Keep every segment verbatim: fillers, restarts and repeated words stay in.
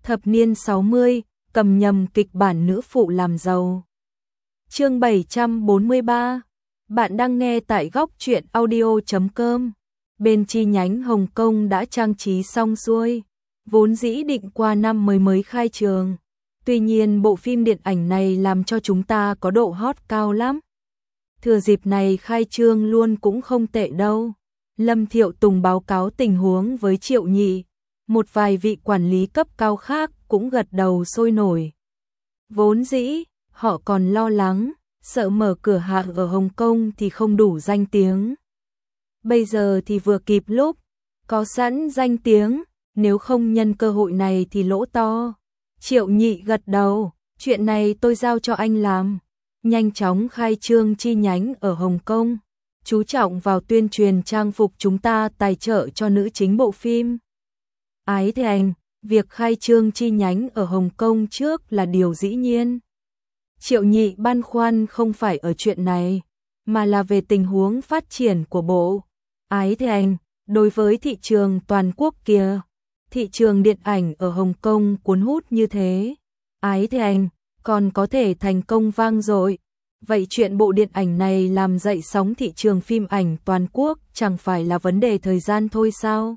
Thập niên sáu mươi, cầm nhầm kịch bản nữ phụ làm giàu. Chương bảy trăm bốn mươi ba. Bạn đang nghe tại góc truyện audio chấm com. Bên chi nhánh Hồng Kông đã trang trí xong xuôi, vốn dĩ định qua năm mới mới khai trường. Tuy nhiên bộ phim điện ảnh này làm cho chúng ta có độ hot cao lắm. Thừa dịp này khai trương luôn cũng không tệ đâu. Lâm Thiệu Tùng báo cáo tình huống với Triệu Nhị. Một vài vị quản lý cấp cao khác cũng gật đầu sôi nổi. Vốn dĩ, họ còn lo lắng, sợ mở cửa hàng ở Hồng Kông thì không đủ danh tiếng. Bây giờ thì vừa kịp lúc, có sẵn danh tiếng, nếu không nhân cơ hội này thì lỗ to. Triệu Nhị gật đầu, chuyện này tôi giao cho anh làm. Nhanh chóng khai trương chi nhánh ở Hồng Kông, chú trọng vào tuyên truyền trang phục chúng ta tài trợ cho nữ chính bộ phim. Ái Thành, việc khai trương chi nhánh ở Hồng Kông trước là điều dĩ nhiên. Triệu Nhị băn khoăn không phải ở chuyện này, mà là về tình huống phát triển của bộ. Ái Thành, đối với thị trường toàn quốc kia, thị trường điện ảnh ở Hồng Kông cuốn hút như thế, Ái Thành còn có thể thành công vang dội. Vậy chuyện bộ điện ảnh này làm dậy sóng thị trường phim ảnh toàn quốc chẳng phải là vấn đề thời gian thôi sao?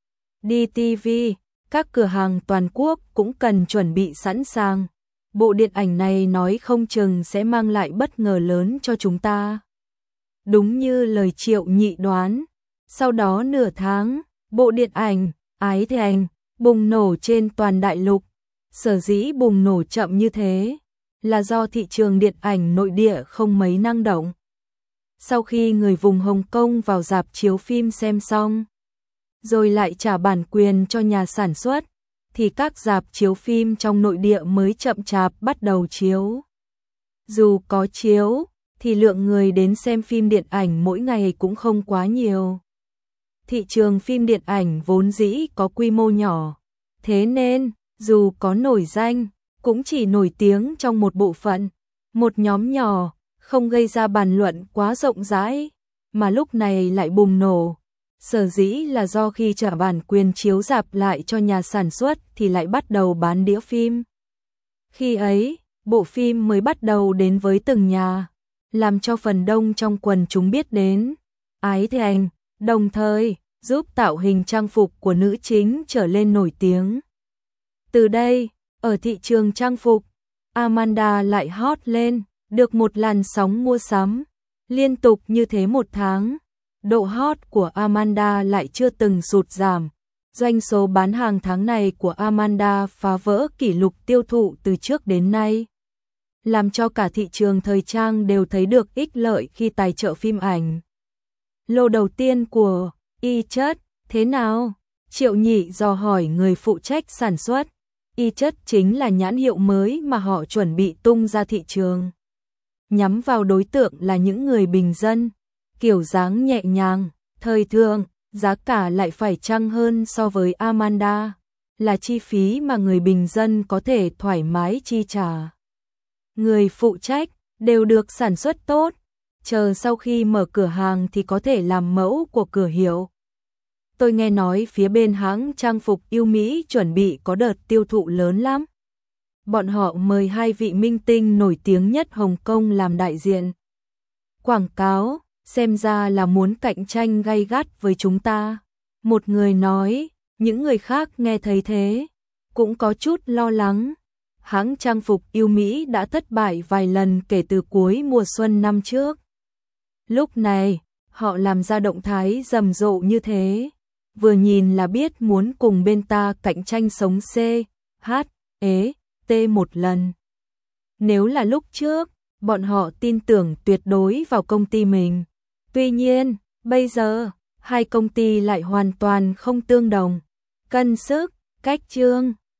đê tê vê, các cửa hàng toàn quốc cũng cần chuẩn bị sẵn sàng. Bộ điện ảnh này nói không chừng sẽ mang lại bất ngờ lớn cho chúng ta. Đúng như lời Triệu Nhị đoán, sau đó nửa tháng, bộ điện ảnh Ái Thành bùng nổ trên toàn đại lục. Sở dĩ bùng nổ chậm như thế là do thị trường điện ảnh nội địa không mấy năng động. Sau khi người vùng Hồng Kông vào rạp chiếu phim xem xong, rồi lại trả bản quyền cho nhà sản xuất, thì các rạp chiếu phim trong nội địa mới chậm chạp bắt đầu chiếu. Dù có chiếu, thì lượng người đến xem phim điện ảnh mỗi ngày cũng không quá nhiều. Thị trường phim điện ảnh vốn dĩ có quy mô nhỏ, thế nên, dù có nổi danh, cũng chỉ nổi tiếng trong một bộ phận, một nhóm nhỏ, không gây ra bàn luận quá rộng rãi, mà lúc này lại bùng nổ. Sở dĩ là do khi trả bản quyền chiếu rạp lại cho nhà sản xuất thì lại bắt đầu bán đĩa phim. Khi ấy, bộ phim mới bắt đầu đến với từng nhà, làm cho phần đông trong quần chúng biết đến Ái Thành, đồng thời giúp tạo hình trang phục của nữ chính trở lên nổi tiếng. Từ đây, ở thị trường trang phục, Amanda lại hot lên, được một làn sóng mua sắm. Liên tục như thế một tháng, độ hot của Amanda lại chưa từng sụt giảm. Doanh số bán hàng tháng này của Amanda phá vỡ kỷ lục tiêu thụ từ trước đến nay, làm cho cả thị trường thời trang đều thấy được ích lợi khi tài trợ phim ảnh. Lô đầu tiên của Y Chất, thế nào? Triệu Nhị dò hỏi người phụ trách sản xuất. Y Chất chính là nhãn hiệu mới mà họ chuẩn bị tung ra thị trường, nhắm vào đối tượng là những người bình dân, kiểu dáng nhẹ nhàng, thời thượng, giá cả lại phải chăng hơn so với Amanda, là chi phí mà người bình dân có thể thoải mái chi trả. Người phụ trách đều được sản xuất tốt, chờ sau khi mở cửa hàng thì có thể làm mẫu của cửa hiệu. Tôi nghe nói phía bên hãng trang phục yêu Mỹ chuẩn bị có đợt tiêu thụ lớn lắm. Bọn họ mời hai vị minh tinh nổi tiếng nhất Hồng Kông làm đại diện. Quảng cáo, xem ra là muốn cạnh tranh gay gắt với chúng ta. Một người nói, những người khác nghe thấy thế, cũng có chút lo lắng. Hãng trang phục yêu Mỹ đã thất bại vài lần kể từ cuối mùa xuân năm trước. Lúc này, họ làm ra động thái rầm rộ như thế, vừa nhìn là biết muốn cùng bên ta cạnh tranh sống C, H, E, T một lần. Nếu là lúc trước, bọn họ tin tưởng tuyệt đối vào công ty mình. Tuy nhiên, bây giờ, hai công ty lại hoàn toàn không tương đồng. Cân sức, cách chương,